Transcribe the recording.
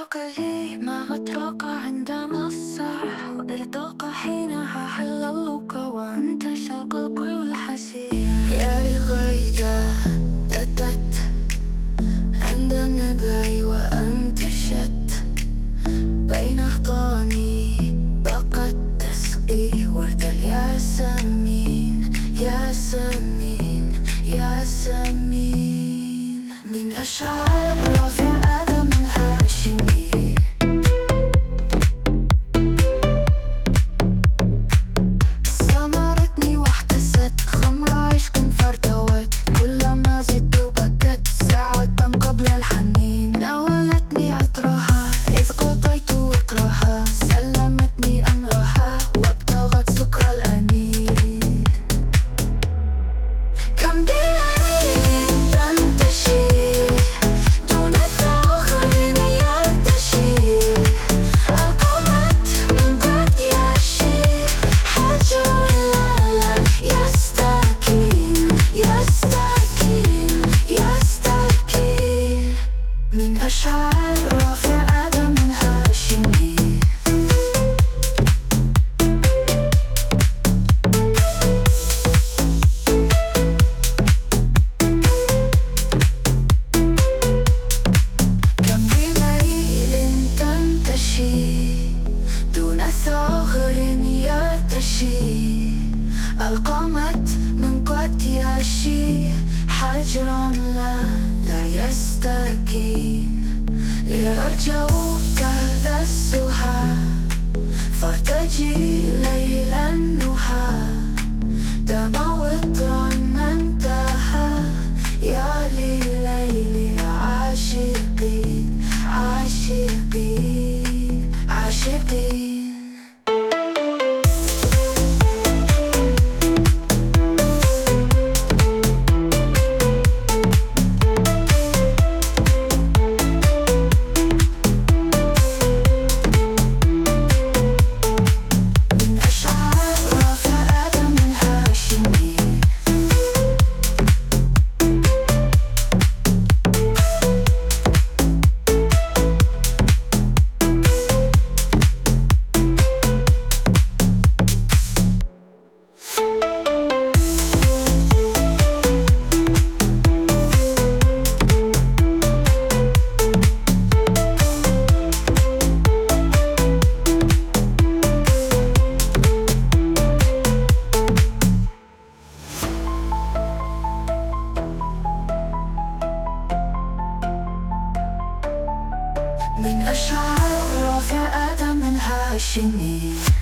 لي ما أتوقع عندما الصح وإرتقى حينها حللك وانتشى القلب والحسين. يا الغيدة تتت عند النبي وانتشت بين أحضاني بقت تسقي ورد الياسمين. ياسمين ياسمين من أشعار رافع آدم الهاشمي. سمرتني واحتست خمر عشق فارتوت كلما زدت بدت ساعة قبل الحنين. ناولتني عطرها إذ قضيت وقرها سلمتني أمرها وابتغت سكر الأنين. كم بليل تنتشي دون ثغر يرتشي القمت من بعد يشي حجر لا يستكين. يستكين يستكين من أشعار رافع آدم الهاشمي. كم بليل تنتشي دون ثغر يرتشي القمت من قد يشي حجرا لا يستكين. لأرجوك ذا السها فارتجي ليلا النهى دام وطرا ما انتهى. يا لليل عاشقين عاشقين عاشقين. من أشعار رافع آدم الهاشمي. من أشعار رافع آدم الهاشمي.